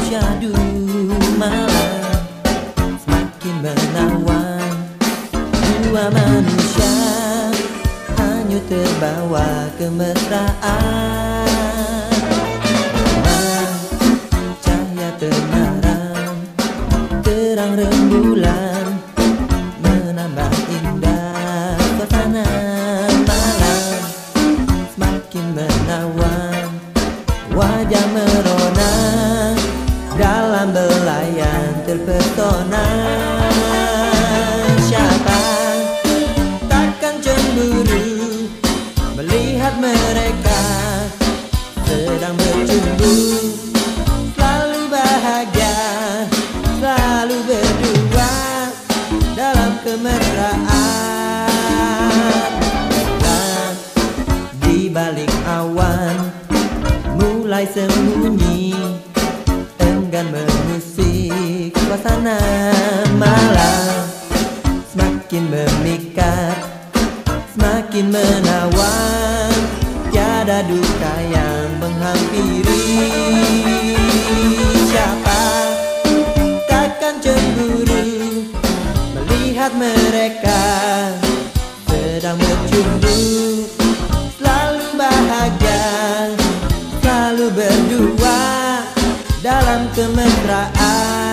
syahdu malam semakin menawan. Dua manusia hanyut terbawa kemesraan. Cahaya temaram, terang rembulan menambah indah suasana malam. Semakin menawan, wajah merona dalam belayan terpesona. Siapa takkan cemburu melihat mereka sedang bercumbu, selalu bahagia, selalu berdua dalam kemesraan. Dan di balik awan mulai sembunyi, enggan mengusik suasana malam. Semakin memikat, semakin menawan, tiada duka yang menghampiri. Siapa takkan cemburu melihat mereka sedang bercumbu, selalu bahagia, selalu berdua dalam kemesraan.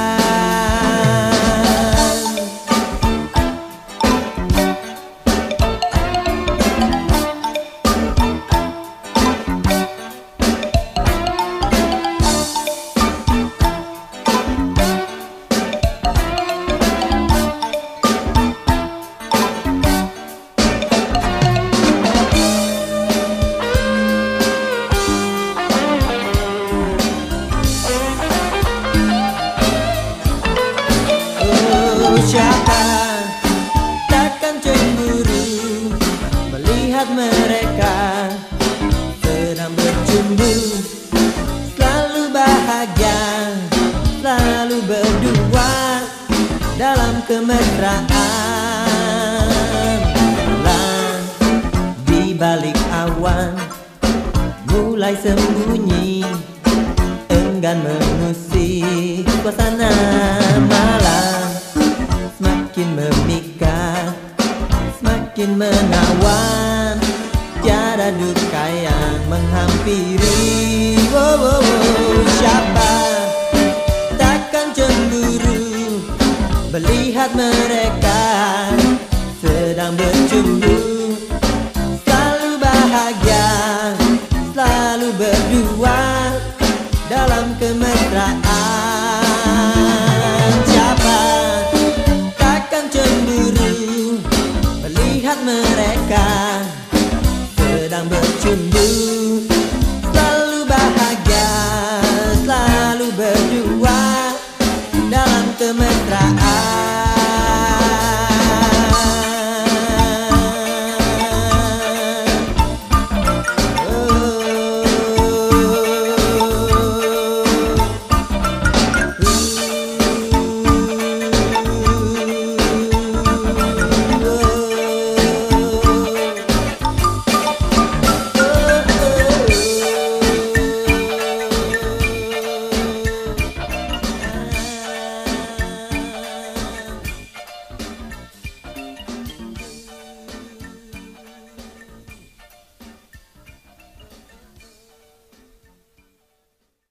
Siapa takkan cemburu melihat mereka sedang bercumbu, selalu bahagia, selalu berdua dalam kemesraan. Malam di balik awan mulai sembunyi, enggan mengusik suasana malam. Semakin memikat, semakin menawan, tiada duka yang menghampiri. Siapa takkan cemburu melihat mereka sedang bercumbu, selalu bahagia, selalu berdua dalam kemesraan. Siapa takkan cemburu melihat mereka sedang bercumbu, selalu bahagia, selalu berdua